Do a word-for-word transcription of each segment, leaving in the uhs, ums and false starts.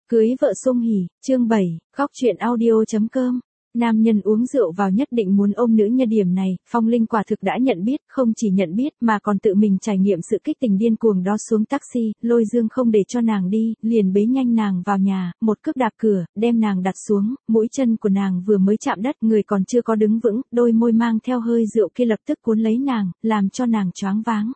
Cưới vợ sung hỉ, chương bảy, góc truyện audio.com. Nam nhân uống rượu vào nhất định muốn ôm nữ nhân, điểm này, Phong Linh quả thực đã nhận biết, không chỉ nhận biết mà còn tự mình trải nghiệm sự kích tình điên cuồng đó. Xuống taxi, Lôi Dương không để cho nàng đi, liền bế nhanh nàng vào nhà, một cước đạp cửa, đem nàng đặt xuống, mũi chân của nàng vừa mới chạm đất, người còn chưa có đứng vững, đôi môi mang theo hơi rượu kia lập tức cuốn lấy nàng, làm cho nàng choáng váng.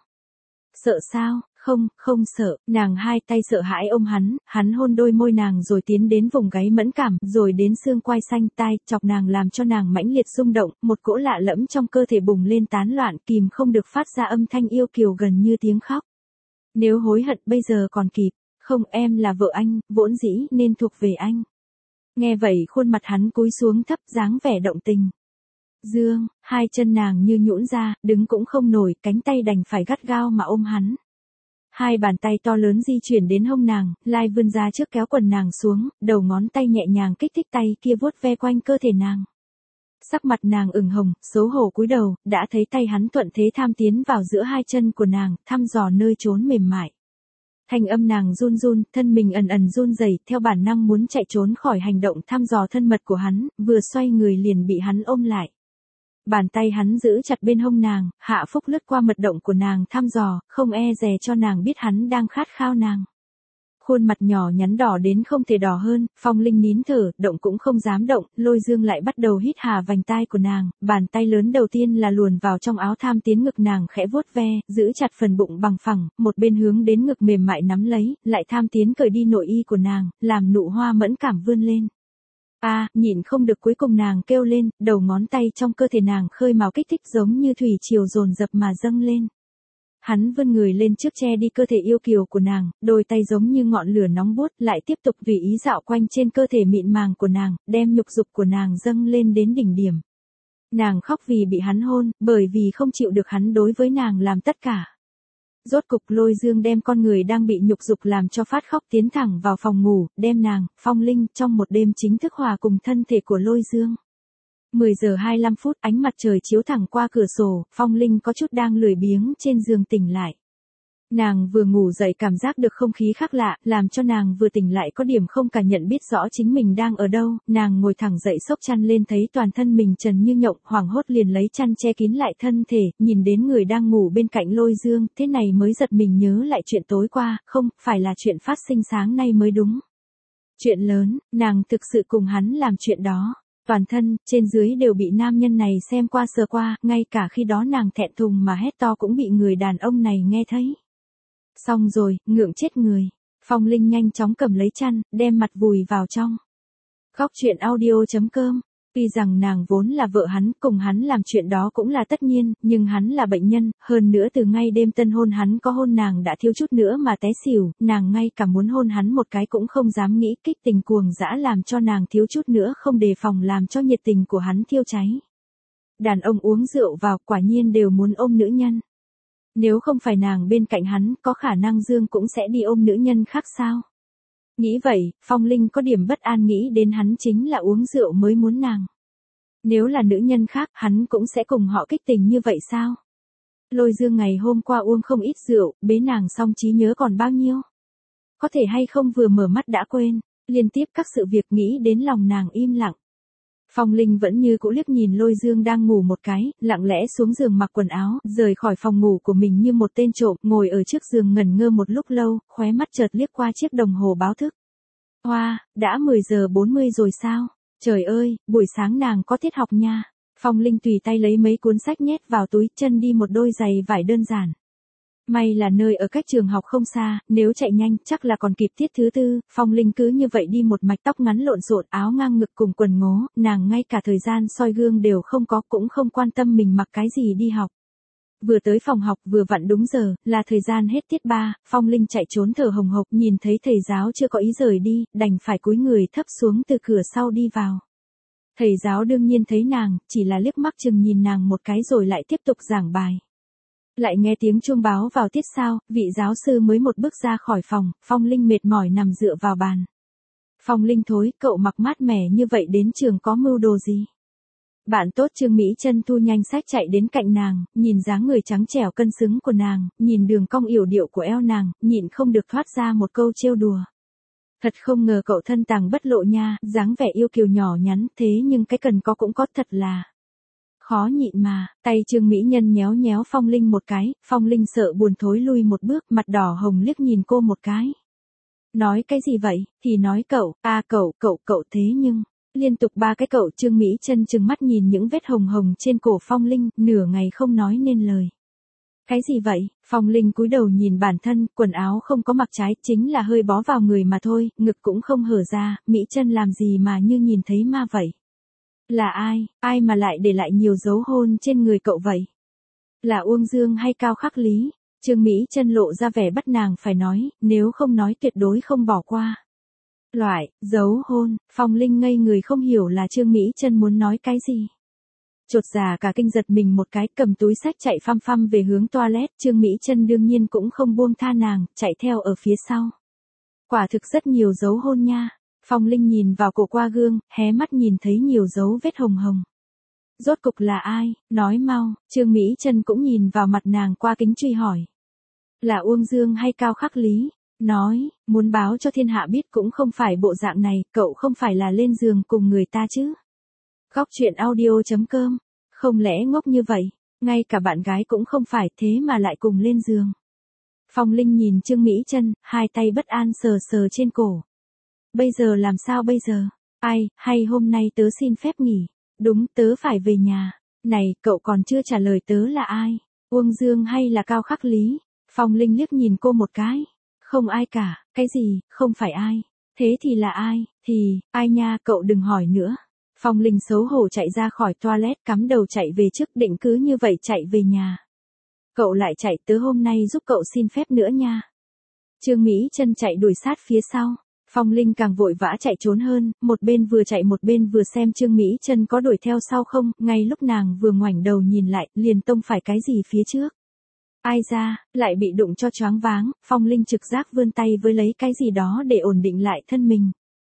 Sợ sao? Không, không sợ, nàng hai tay sợ hãi ôm hắn, hắn hôn đôi môi nàng rồi tiến đến vùng gáy mẫn cảm, rồi đến xương quai xanh tai, chọc nàng làm cho nàng mãnh liệt rung động, một cỗ lạ lẫm trong cơ thể bùng lên tán loạn, kìm không được phát ra âm thanh yêu kiều gần như tiếng khóc. Nếu hối hận bây giờ còn kịp, không, em là vợ anh, vốn dĩ nên thuộc về anh. Nghe vậy khuôn mặt hắn cúi xuống thấp, dáng vẻ động tình. Dương, hai chân nàng như nhũn ra, đứng cũng không nổi, cánh tay đành phải gắt gao mà ôm hắn. Hai bàn tay to lớn di chuyển đến hông nàng, lai vươn ra trước kéo quần nàng xuống, đầu ngón tay nhẹ nhàng kích thích tay kia vuốt ve quanh cơ thể nàng. Sắc mặt nàng ửng hồng, xấu hổ cúi đầu, đã thấy tay hắn thuận thế tham tiến vào giữa hai chân của nàng, thăm dò nơi trốn mềm mại. Thanh âm nàng run run, thân mình ẩn ẩn run rẩy, theo bản năng muốn chạy trốn khỏi hành động thăm dò thân mật của hắn, vừa xoay người liền bị hắn ôm lại. Bàn tay hắn giữ chặt bên hông nàng, hạ phúc lướt qua mật động của nàng thăm dò, không e dè cho nàng biết hắn đang khát khao nàng. Khuôn mặt nhỏ nhắn đỏ đến không thể đỏ hơn, Phong Linh nín thở, động cũng không dám động, Lôi Dương lại bắt đầu hít hà vành tai của nàng, bàn tay lớn đầu tiên là luồn vào trong áo tham tiến ngực nàng khẽ vuốt ve, giữ chặt phần bụng bằng phẳng, một bên hướng đến ngực mềm mại nắm lấy, lại tham tiến cởi đi nội y của nàng, làm nụ hoa mẫn cảm vươn lên. A, à, nhịn không được cuối cùng nàng kêu lên, đầu ngón tay trong cơ thể nàng khơi mào kích thích giống như thủy triều dồn dập mà dâng lên. Hắn vươn người lên trước che đi cơ thể yêu kiều của nàng, đôi tay giống như ngọn lửa nóng buốt lại tiếp tục tùy ý dạo quanh trên cơ thể mịn màng của nàng, đem nhục dục của nàng dâng lên đến đỉnh điểm. Nàng khóc vì bị hắn hôn, bởi vì không chịu được hắn đối với nàng làm tất cả. Rốt cục Lôi Dương đem con người đang bị nhục dục làm cho phát khóc tiến thẳng vào phòng ngủ, đem nàng, Phong Linh, trong một đêm chính thức hòa cùng thân thể của Lôi Dương. mười giờ hai mươi lăm phút, ánh mặt trời chiếu thẳng qua cửa sổ, Phong Linh có chút đang lười biếng trên giường tỉnh lại. Nàng vừa ngủ dậy cảm giác được không khí khác lạ, làm cho nàng vừa tỉnh lại có điểm không cả nhận biết rõ chính mình đang ở đâu, nàng ngồi thẳng dậy xốc chăn lên thấy toàn thân mình trần như nhộng, hoảng hốt liền lấy chăn che kín lại thân thể, nhìn đến người đang ngủ bên cạnh Lôi Dương, thế này mới giật mình nhớ lại chuyện tối qua, không, phải là chuyện phát sinh sáng nay mới đúng. Chuyện lớn, nàng thực sự cùng hắn làm chuyện đó. Toàn thân, trên dưới đều bị nam nhân này xem qua sờ qua, ngay cả khi đó nàng thẹn thùng mà hét to cũng bị người đàn ông này nghe thấy. Xong rồi, ngượng chết người. Phong Linh nhanh chóng cầm lấy chăn, đem mặt vùi vào trong. Góc truyện audio.com. Tuy rằng nàng vốn là vợ hắn, cùng hắn làm chuyện đó cũng là tất nhiên, nhưng hắn là bệnh nhân, hơn nữa từ ngay đêm tân hôn hắn có hôn nàng đã thiếu chút nữa mà té xỉu, nàng ngay cả muốn hôn hắn một cái cũng không dám nghĩ, kích tình cuồng dã làm cho nàng thiếu chút nữa không đề phòng làm cho nhiệt tình của hắn thiêu cháy. Đàn ông uống rượu vào quả nhiên đều muốn ôm nữ nhân. Nếu không phải nàng bên cạnh hắn, có khả năng Dương cũng sẽ đi ôm nữ nhân khác sao? Nghĩ vậy, Phong Linh có điểm bất an nghĩ đến hắn chính là uống rượu mới muốn nàng. Nếu là nữ nhân khác, hắn cũng sẽ cùng họ kích tình như vậy sao? Lôi Dương ngày hôm qua uống không ít rượu, bế nàng xong trí nhớ còn bao nhiêu? Có thể hay không vừa mở mắt đã quên, liên tiếp các sự việc nghĩ đến lòng nàng im lặng. Phong Linh vẫn như cũ liếc nhìn Lôi Dương đang ngủ một cái, lặng lẽ xuống giường mặc quần áo, rời khỏi phòng ngủ của mình như một tên trộm, ngồi ở trước giường ngẩn ngơ một lúc lâu, khóe mắt chợt liếc qua chiếc đồng hồ báo thức. Hoa, đã mười giờ bốn mươi rồi sao? Trời ơi, buổi sáng nàng có tiết học nha. Phong Linh tùy tay lấy mấy cuốn sách nhét vào túi, chân đi một đôi giày vải đơn giản. May là nơi ở cách trường học không xa, nếu chạy nhanh chắc là còn kịp tiết thứ tư. Phong Linh cứ như vậy đi một mạch, tóc ngắn lộn xộn, áo ngang ngực cùng quần ngố, nàng ngay cả thời gian soi gương đều không có, cũng không quan tâm mình mặc cái gì đi học. Vừa tới phòng học vừa vặn đúng giờ, là thời gian hết tiết ba, Phong Linh chạy trốn thở hồng hộc, nhìn thấy thầy giáo chưa có ý rời đi, đành phải cúi người thấp xuống từ cửa sau đi vào. Thầy giáo đương nhiên thấy nàng, chỉ là liếc mắt chừng nhìn nàng một cái rồi lại tiếp tục giảng bài. Lại nghe tiếng chuông báo vào tiết sau, vị giáo sư mới một bước ra khỏi phòng, Phong Linh mệt mỏi nằm dựa vào bàn. Phong Linh thối, cậu mặc mát mẻ như vậy đến trường có mưu đồ gì? Bạn tốt Trương Mỹ Chân thu nhanh sách chạy đến cạnh nàng, nhìn dáng người trắng trẻo cân xứng của nàng, nhìn đường cong yểu điệu của eo nàng, nhịn không được thoát ra một câu trêu đùa. Thật không ngờ cậu thân tàng bất lộ nha, dáng vẻ yêu kiều nhỏ nhắn, thế nhưng cái cần có cũng có, thật là khó nhịn mà. Tay Trương Mỹ Nhân nhéo nhéo Phong Linh một cái, Phong Linh sợ buồn thối lui một bước, mặt đỏ hồng liếc nhìn cô một cái. Nói cái gì vậy, thì nói cậu, à cậu, cậu, cậu thế nhưng, liên tục ba cái cậu. Trương Mỹ Chân trừng mắt nhìn những vết hồng hồng trên cổ Phong Linh, nửa ngày không nói nên lời. Cái gì vậy? Phong Linh cúi đầu nhìn bản thân, quần áo không có mặc trái, chính là hơi bó vào người mà thôi, ngực cũng không hở ra, Mỹ Chân làm gì mà như nhìn thấy ma vậy? Là ai, ai mà lại để lại nhiều dấu hôn trên người cậu vậy? Là Uông Dương hay Cao Khắc Lý? Trương Mỹ Chân lộ ra vẻ bắt nàng phải nói, nếu không nói tuyệt đối không bỏ qua. Loại, dấu hôn, Phong Linh ngây người không hiểu là Trương Mỹ Chân muốn nói cái gì. Chột dạ cả kinh giật mình một cái, cầm túi xách chạy phăm phăm về hướng toilet. Trương Mỹ Chân đương nhiên cũng không buông tha nàng, chạy theo ở phía sau. Quả thực rất nhiều dấu hôn nha. Phong Linh nhìn vào cổ qua gương, hé mắt nhìn thấy nhiều dấu vết hồng hồng. Rốt cục là ai, nói mau. Trương Mỹ Chân cũng nhìn vào mặt nàng qua kính truy hỏi. Là Uông Dương hay Cao Khắc Lý? Nói, muốn báo cho thiên hạ biết cũng không phải bộ dạng này, cậu không phải là lên giường cùng người ta chứ? Góc truyện audio chấm com, không lẽ ngốc như vậy, ngay cả bạn gái cũng không phải, thế mà lại cùng lên giường. Phong Linh nhìn Trương Mỹ Chân, hai tay bất an sờ sờ trên cổ. Bây giờ làm sao bây giờ? Ai, hay hôm nay tớ xin phép nghỉ. Đúng, tớ phải về nhà. Này, cậu còn chưa trả lời tớ là ai? Uông Dương hay là Cao Khắc Lý? Phong Linh liếc nhìn cô một cái. Không ai cả, cái gì, không phải ai. Thế thì là ai, thì, ai nha, cậu đừng hỏi nữa. Phong Linh xấu hổ chạy ra khỏi toilet, cắm đầu chạy về trước, định cứ như vậy chạy về nhà. Cậu lại chạy, tớ hôm nay giúp cậu xin phép nữa nha. Trương Mỹ Chân chạy đuổi sát phía sau. Phong Linh càng vội vã chạy trốn hơn, một bên vừa chạy một bên vừa xem Trương Mỹ Chân có đuổi theo sau không, ngay lúc nàng vừa ngoảnh đầu nhìn lại, liền tông phải cái gì phía trước. Ai ra, lại bị đụng cho choáng váng, Phong Linh trực giác vươn tay với lấy cái gì đó để ổn định lại thân mình.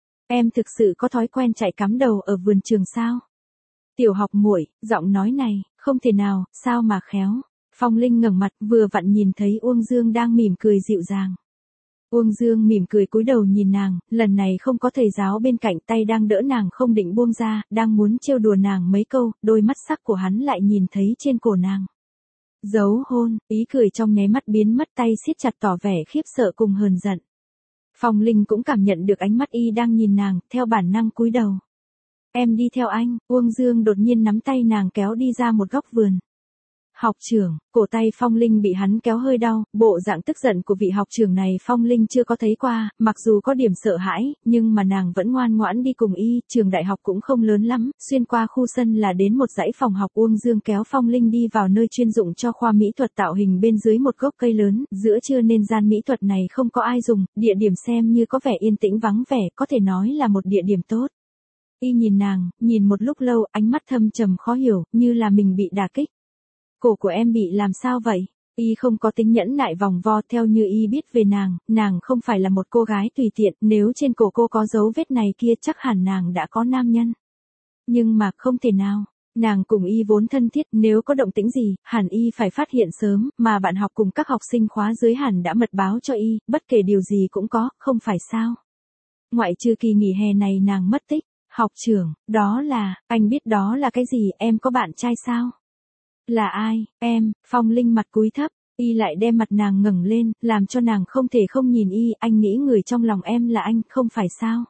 Em thực sự có thói quen chạy cắm đầu ở vườn trường sao? Tiểu học muội, giọng nói này, không thể nào, sao mà khéo. Phong Linh ngẩng mặt, vừa vặn nhìn thấy Uông Dương đang mỉm cười dịu dàng. Uông Dương mỉm cười cúi đầu nhìn nàng, lần này không có thầy giáo bên cạnh, tay đang đỡ nàng không định buông ra, đang muốn trêu đùa nàng mấy câu, đôi mắt sắc của hắn lại nhìn thấy trên cổ nàng. Dấu hôn, ý cười trong nháy mắt biến mất, tay siết chặt tỏ vẻ khiếp sợ cùng hờn giận. Phong Linh cũng cảm nhận được ánh mắt y đang nhìn nàng, theo bản năng cúi đầu. Em đi theo anh. Uông Dương đột nhiên nắm tay nàng kéo đi ra một góc vườn. Học trưởng, cổ tay Phong Linh bị hắn kéo hơi đau, bộ dạng tức giận của vị học trưởng này Phong Linh chưa có thấy qua, mặc dù có điểm sợ hãi, nhưng mà nàng vẫn ngoan ngoãn đi cùng y, trường đại học cũng không lớn lắm, xuyên qua khu sân là đến một dãy phòng học. Uông Dương kéo Phong Linh đi vào nơi chuyên dụng cho khoa mỹ thuật tạo hình bên dưới một gốc cây lớn, giữa trưa nên gian mỹ thuật này không có ai dùng, địa điểm xem như có vẻ yên tĩnh vắng vẻ, có thể nói là một địa điểm tốt. Y nhìn nàng, nhìn một lúc lâu, ánh mắt thâm trầm khó hiểu, như là mình bị đả kích. Cổ của em bị làm sao vậy? Y không có tính nhẫn nại vòng vo, theo như y biết về nàng, nàng không phải là một cô gái tùy tiện, nếu trên cổ cô có dấu vết này kia chắc hẳn nàng đã có nam nhân. Nhưng mà không thể nào, nàng cùng y vốn thân thiết, nếu có động tĩnh gì, hẳn y phải phát hiện sớm, mà bạn học cùng các học sinh khóa dưới hẳn đã mật báo cho y, bất kể điều gì cũng có, không phải sao? Ngoại trừ kỳ nghỉ hè này nàng mất tích. Học trưởng, đó là, anh biết đó là cái gì, em có bạn trai sao? Là ai, em? Phong Linh mặt cúi thấp, y lại đem mặt nàng ngẩng lên, làm cho nàng không thể không nhìn y, anh nghĩ người trong lòng em là anh, không phải sao?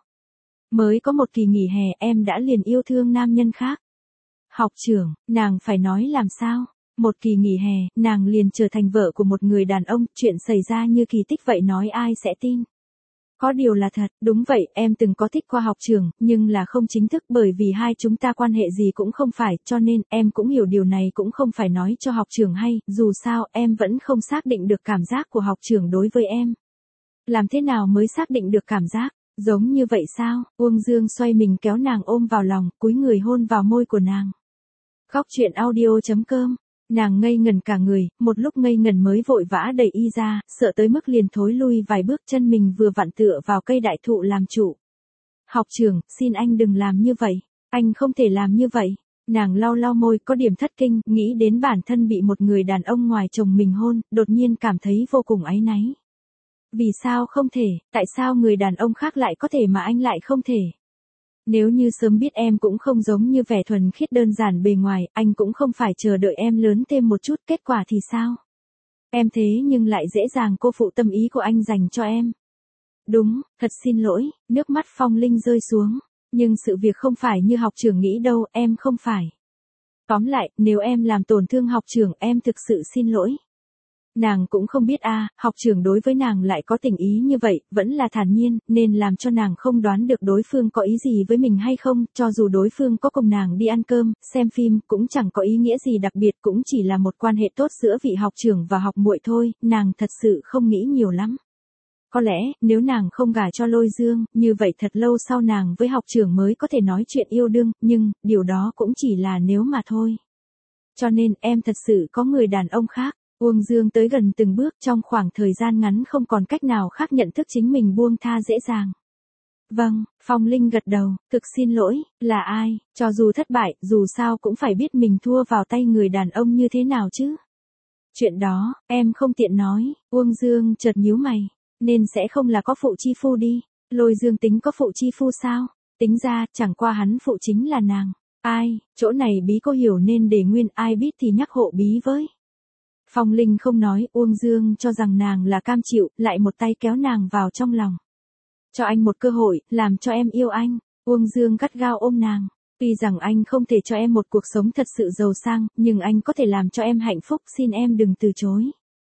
Mới có một kỳ nghỉ hè em đã liền yêu thương nam nhân khác. Học trưởng, nàng phải nói làm sao? Một kỳ nghỉ hè, nàng liền trở thành vợ của một người đàn ông, chuyện xảy ra như kỳ tích vậy nói ai sẽ tin? Có điều là thật, đúng vậy, em từng có thích qua học trưởng, nhưng là không chính thức bởi vì hai chúng ta quan hệ gì cũng không phải, cho nên em cũng hiểu điều này cũng không phải nói cho học trưởng hay, dù sao em vẫn không xác định được cảm giác của học trưởng đối với em. Làm thế nào mới xác định được cảm giác, giống như vậy sao? Uông Dương xoay mình kéo nàng ôm vào lòng, cúi người hôn vào môi của nàng. Góc truyện audio chấm com. Nàng ngây ngẩn cả người, một lúc ngây ngẩn mới vội vã đẩy y ra, sợ tới mức liền thối lui vài bước, chân mình vừa vặn tựa vào cây đại thụ làm trụ. Học trưởng, xin anh đừng làm như vậy, anh không thể làm như vậy. Nàng lau lau môi, có điểm thất kinh, nghĩ đến bản thân bị một người đàn ông ngoài chồng mình hôn, đột nhiên cảm thấy vô cùng áy náy. Vì sao không thể, tại sao người đàn ông khác lại có thể mà anh lại không thể? Nếu như sớm biết em cũng không giống như vẻ thuần khiết đơn giản bề ngoài, anh cũng không phải chờ đợi em lớn thêm một chút, kết quả thì sao? Em thế nhưng lại dễ dàng cô phụ tâm ý của anh dành cho em. Đúng, thật xin lỗi, nước mắt Phong Linh rơi xuống. Nhưng sự việc không phải như học trưởng nghĩ đâu, em không phải. Tóm lại, nếu em làm tổn thương học trưởng, em thực sự xin lỗi. Nàng cũng không biết a, à, học trưởng đối với nàng lại có tình ý như vậy, vẫn là thản nhiên, nên làm cho nàng không đoán được đối phương có ý gì với mình hay không, cho dù đối phương có cùng nàng đi ăn cơm, xem phim, cũng chẳng có ý nghĩa gì đặc biệt, cũng chỉ là một quan hệ tốt giữa vị học trưởng và học muội thôi, nàng thật sự không nghĩ nhiều lắm. Có lẽ, nếu nàng không gả cho Lôi Dương, như vậy thật lâu sau nàng với học trưởng mới có thể nói chuyện yêu đương, nhưng, điều đó cũng chỉ là nếu mà thôi. Cho nên, em thật sự có người đàn ông khác. Uông Dương tới gần từng bước trong khoảng thời gian ngắn không còn cách nào khác nhận thức chính mình buông tha dễ dàng. Vâng, Phong Linh gật đầu, thực xin lỗi, là ai, cho dù thất bại, dù sao cũng phải biết mình thua vào tay người đàn ông như thế nào chứ. Chuyện đó, em không tiện nói, Uông Dương chợt nhíu mày, nên sẽ không là có phụ chi phu đi. Lôi Dương tính có phụ chi phu sao? Tính ra, chẳng qua hắn phụ chính là nàng. Ai, chỗ này bí cô hiểu nên để nguyên ai biết thì nhắc hộ bí với. Phong Linh không nói, Uông Dương cho rằng nàng là cam chịu, lại một tay kéo nàng vào trong lòng. Cho anh một cơ hội, làm cho em yêu anh. Uông Dương gắt gao ôm nàng. Tuy rằng anh không thể cho em một cuộc sống thật sự giàu sang, nhưng anh có thể làm cho em hạnh phúc, xin em đừng từ chối.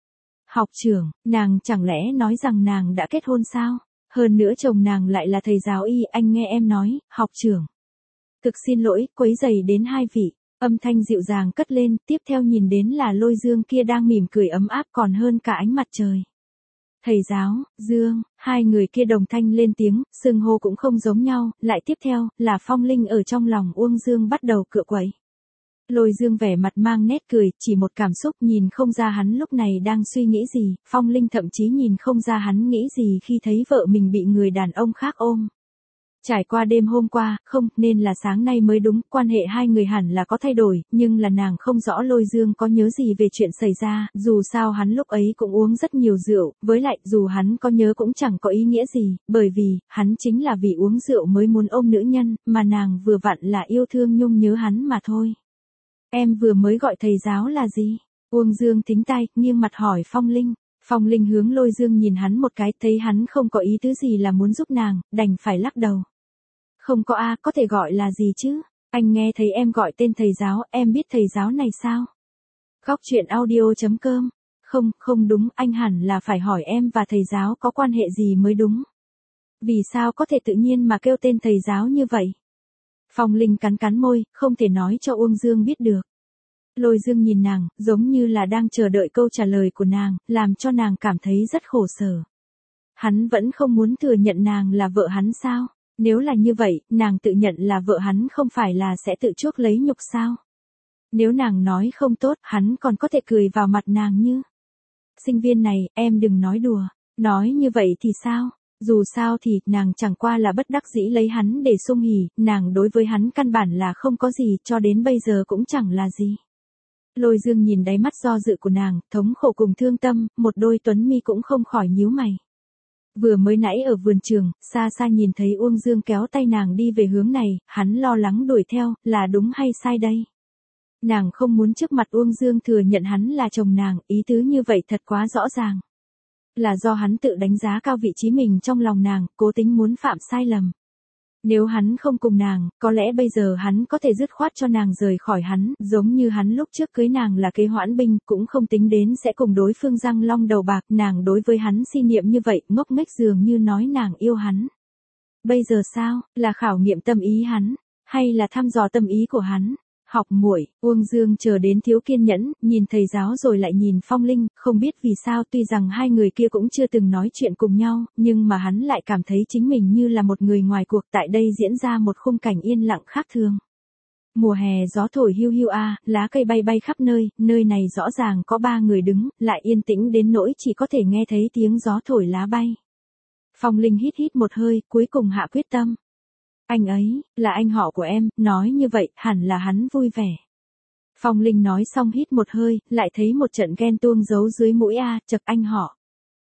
Học trưởng, nàng chẳng lẽ nói rằng nàng đã kết hôn sao? Hơn nữa chồng nàng lại là thầy giáo y, anh nghe em nói, học trưởng. Thực xin lỗi, quấy rầy đến hai vị. Âm thanh dịu dàng cất lên, tiếp theo nhìn đến là Lôi Dương kia đang mỉm cười ấm áp còn hơn cả ánh mặt trời. Thầy giáo, Dương, hai người kia đồng thanh lên tiếng, xưng hô cũng không giống nhau, lại tiếp theo, là Phong Linh ở trong lòng Uông Dương bắt đầu cựa quậy. Lôi Dương vẻ mặt mang nét cười, chỉ một cảm xúc nhìn không ra hắn lúc này đang suy nghĩ gì, Phong Linh thậm chí nhìn không ra hắn nghĩ gì khi thấy vợ mình bị người đàn ông khác ôm. Trải qua đêm hôm qua, không, nên là sáng nay mới đúng, quan hệ hai người hẳn là có thay đổi, nhưng là nàng không rõ Lôi Dương có nhớ gì về chuyện xảy ra, dù sao hắn lúc ấy cũng uống rất nhiều rượu, với lại, dù hắn có nhớ cũng chẳng có ý nghĩa gì, bởi vì, hắn chính là vì uống rượu mới muốn ôm nữ nhân, mà nàng vừa vặn là yêu thương nhung nhớ hắn mà thôi. Em vừa mới gọi thầy giáo là gì? Uông Dương thính tai, nghiêng mặt hỏi Phong Linh. Phong Linh hướng Lôi Dương nhìn hắn một cái, thấy hắn không có ý tứ gì là muốn giúp nàng, đành phải lắc đầu. Không có a, có thể gọi là gì chứ? Anh nghe thấy em gọi tên thầy giáo, em biết thầy giáo này sao? Góc truyện audio chấm com. Không, không đúng, anh hẳn là phải hỏi em và thầy giáo có quan hệ gì mới đúng. Vì sao có thể tự nhiên mà kêu tên thầy giáo như vậy? Phong Linh cắn cắn môi, không thể nói cho Uông Dương biết được. Lôi Dương nhìn nàng, giống như là đang chờ đợi câu trả lời của nàng, làm cho nàng cảm thấy rất khổ sở. Hắn vẫn không muốn thừa nhận nàng là vợ hắn sao? Nếu là như vậy, nàng tự nhận là vợ hắn không phải là sẽ tự chuốc lấy nhục sao? Nếu nàng nói không tốt, hắn còn có thể cười vào mặt nàng như. Sinh viên này, em đừng nói đùa. Nói như vậy thì sao? Dù sao thì, nàng chẳng qua là bất đắc dĩ lấy hắn để sung hỉ, nàng đối với hắn căn bản là không có gì, cho đến bây giờ cũng chẳng là gì. Lôi Dương nhìn đáy mắt do dự của nàng, thống khổ cùng thương tâm, một đôi tuấn mi cũng không khỏi nhíu mày. Vừa mới nãy ở vườn trường, xa xa nhìn thấy Uông Dương kéo tay nàng đi về hướng này, hắn lo lắng đuổi theo, là đúng hay sai đây? Nàng không muốn trước mặt Uông Dương thừa nhận hắn là chồng nàng, ý tứ như vậy thật quá rõ ràng. Là do hắn tự đánh giá cao vị trí mình trong lòng nàng, cố tính muốn phạm sai lầm. Nếu hắn không cùng nàng, có lẽ bây giờ hắn có thể dứt khoát cho nàng rời khỏi hắn, giống như hắn lúc trước cưới nàng là kế hoãn binh, cũng không tính đến sẽ cùng đối phương răng long đầu bạc, nàng đối với hắn si niệm như vậy, ngốc nghếch dường như nói nàng yêu hắn. Bây giờ sao, là khảo nghiệm tâm ý hắn, hay là thăm dò tâm ý của hắn? Học muội, Uông Dương chờ đến thiếu kiên nhẫn, nhìn thầy giáo rồi lại nhìn Phong Linh, không biết vì sao tuy rằng hai người kia cũng chưa từng nói chuyện cùng nhau, nhưng mà hắn lại cảm thấy chính mình như là một người ngoài cuộc, tại đây diễn ra một khung cảnh yên lặng khác thường. Mùa hè gió thổi hiu hiu a, lá cây bay bay khắp nơi, nơi này rõ ràng có ba người đứng, lại yên tĩnh đến nỗi chỉ có thể nghe thấy tiếng gió thổi lá bay. Phong Linh hít hít một hơi, cuối cùng hạ quyết tâm. Anh ấy, là anh họ của em, nói như vậy, hẳn là hắn vui vẻ. Phong Linh nói xong hít một hơi, lại thấy một trận ghen tuông giấu dưới mũi a, chật anh họ.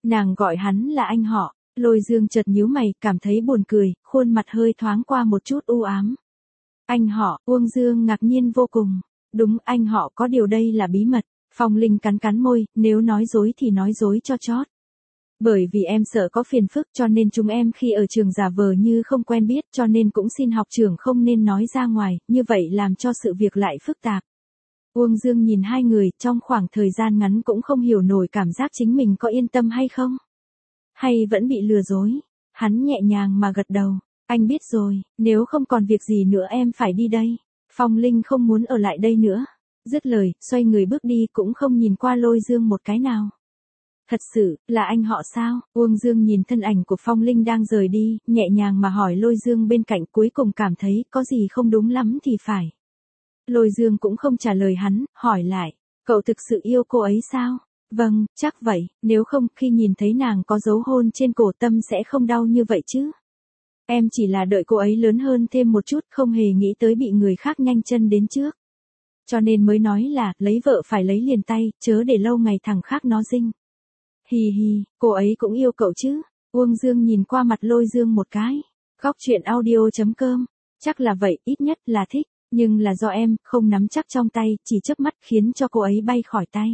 Nàng gọi hắn là anh họ, Lôi Dương chợt nhíu mày, cảm thấy buồn cười, khuôn mặt hơi thoáng qua một chút u ám. Anh họ, Uông Dương ngạc nhiên vô cùng. Đúng, anh họ, có điều đây là bí mật. Phong Linh cắn cắn môi, nếu nói dối thì nói dối cho chót. Bởi vì em sợ có phiền phức cho nên chúng em khi ở trường giả vờ như không quen biết cho nên cũng xin học trưởng không nên nói ra ngoài, như vậy làm cho sự việc lại phức tạp. Uông Dương nhìn hai người trong khoảng thời gian ngắn cũng không hiểu nổi cảm giác chính mình có yên tâm hay không. Hay vẫn bị lừa dối. Hắn nhẹ nhàng mà gật đầu. Anh biết rồi, nếu không còn việc gì nữa em phải đi đây. Phong Linh không muốn ở lại đây nữa. Dứt lời, xoay người bước đi cũng không nhìn qua Lôi Dương một cái nào. Thật sự, là anh họ sao? Uông Dương nhìn thân ảnh của Phong Linh đang rời đi, nhẹ nhàng mà hỏi Lôi Dương bên cạnh, cuối cùng cảm thấy có gì không đúng lắm thì phải. Lôi Dương cũng không trả lời hắn, hỏi lại, cậu thực sự yêu cô ấy sao? Vâng, chắc vậy, nếu không khi nhìn thấy nàng có dấu hôn trên cổ tâm sẽ không đau như vậy chứ. Em chỉ là đợi cô ấy lớn hơn thêm một chút, không hề nghĩ tới bị người khác nhanh chân đến trước. Cho nên mới nói là, lấy vợ phải lấy liền tay, chớ để lâu ngày thằng khác nó dinh. Hì hì, cô ấy cũng yêu cậu chứ. Uông Dương nhìn qua mặt Lôi Dương một cái. Góc chuyện audio chấm com. Chắc là vậy, ít nhất là thích. Nhưng là do em, không nắm chắc trong tay, chỉ chớp mắt khiến cho cô ấy bay khỏi tay.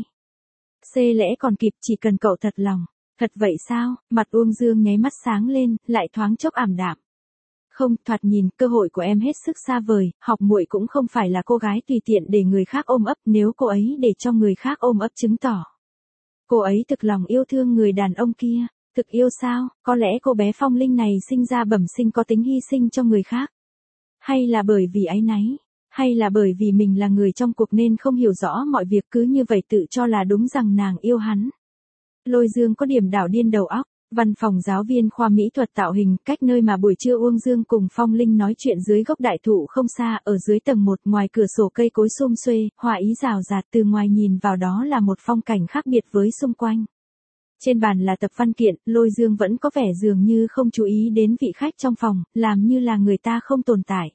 Xê lẽ còn kịp, chỉ cần cậu thật lòng. Thật vậy sao? Mặt Uông Dương nháy mắt sáng lên, lại thoáng chốc ảm đạm. Không, thoạt nhìn, cơ hội của em hết sức xa vời, học muội cũng không phải là cô gái tùy tiện để người khác ôm ấp, nếu cô ấy để cho người khác ôm ấp chứng tỏ. Cô ấy thực lòng yêu thương người đàn ông kia, thực yêu sao, có lẽ cô bé Phong Linh này sinh ra bẩm sinh có tính hy sinh cho người khác. Hay là bởi vì áy náy, hay là bởi vì mình là người trong cuộc nên không hiểu rõ mọi việc cứ như vậy tự cho là đúng rằng nàng yêu hắn. Lôi Dương có điểm đảo điên đầu óc. Văn phòng giáo viên khoa mỹ thuật tạo hình, cách nơi mà buổi trưa Uông Dương cùng Phong Linh nói chuyện dưới gốc đại thụ không xa, ở dưới tầng một, ngoài cửa sổ cây cối sum xuê, hoa ý rào rạt, từ ngoài nhìn vào đó là một phong cảnh khác biệt với xung quanh. Trên bàn là tập văn kiện, Lôi Dương vẫn có vẻ dường như không chú ý đến vị khách trong phòng, làm như là người ta không tồn tại.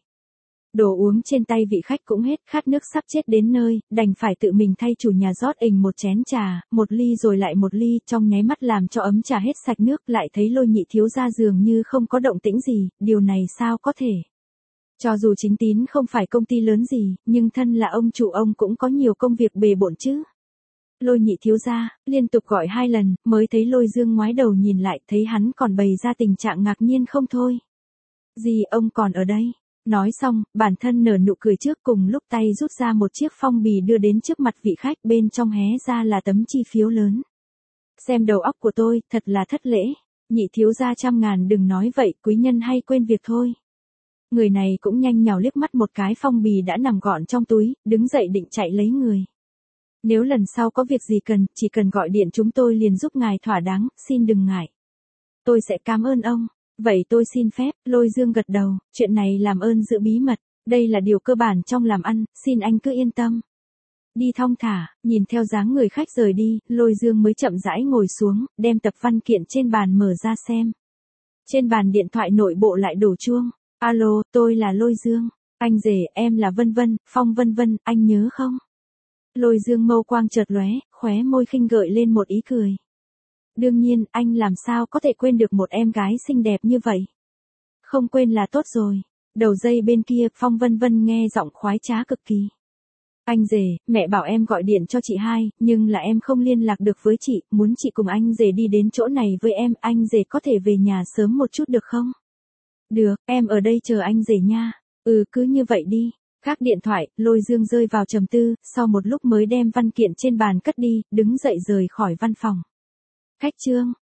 Đồ uống trên tay vị khách cũng hết, khát nước sắp chết đến nơi, đành phải tự mình thay chủ nhà rót ình một chén trà, một ly rồi lại một ly, trong nháy mắt làm cho ấm trà hết sạch nước, lại thấy Lôi nhị thiếu gia dường như không có động tĩnh gì, điều này sao có thể. Cho dù Chính Tín không phải công ty lớn gì, nhưng thân là ông chủ ông cũng có nhiều công việc bề bộn chứ. Lôi nhị thiếu gia, liên tục gọi hai lần, mới thấy Lôi Dương ngoái đầu nhìn lại, thấy hắn còn bày ra tình trạng ngạc nhiên không thôi. Gì, ông còn ở đây? Nói xong, bản thân nở nụ cười trước, cùng lúc tay rút ra một chiếc phong bì đưa đến trước mặt vị khách, bên trong hé ra là tấm chi phiếu lớn. Xem đầu óc của tôi, thật là thất lễ. Nhị thiếu gia trăm ngàn đừng nói vậy, quý nhân hay quên việc thôi. Người này cũng nhanh nhào liếc mắt một cái phong bì đã nằm gọn trong túi, đứng dậy định chạy lấy người. Nếu lần sau có việc gì cần, chỉ cần gọi điện chúng tôi liền giúp ngài thỏa đáng, xin đừng ngại. Tôi sẽ cảm ơn ông. Vậy tôi xin phép, Lôi Dương gật đầu, chuyện này làm ơn giữ bí mật, đây là điều cơ bản trong làm ăn, xin anh cứ yên tâm. Đi thong thả, nhìn theo dáng người khách rời đi, Lôi Dương mới chậm rãi ngồi xuống, đem tập văn kiện trên bàn mở ra xem. Trên bàn điện thoại nội bộ lại đổ chuông. Alo, tôi là Lôi Dương. Anh rể, em là Vân Vân, Phong Vân Vân, anh nhớ không? Lôi Dương mâu quang chợt lóe, khóe môi khinh gợi lên một ý cười. Đương nhiên, anh làm sao có thể quên được một em gái xinh đẹp như vậy. Không quên là tốt rồi. Đầu dây bên kia, Phong Vân Vân nghe giọng khoái trá cực kỳ. Anh rể, mẹ bảo em gọi điện cho chị hai, nhưng là em không liên lạc được với chị, muốn chị cùng anh rể đi đến chỗ này với em, anh rể có thể về nhà sớm một chút được không? Được, em ở đây chờ anh rể nha. Ừ, cứ như vậy đi. Gác điện thoại, Lôi Dương rơi vào trầm tư, sau một lúc mới đem văn kiện trên bàn cất đi, đứng dậy rời khỏi văn phòng. Khách trương,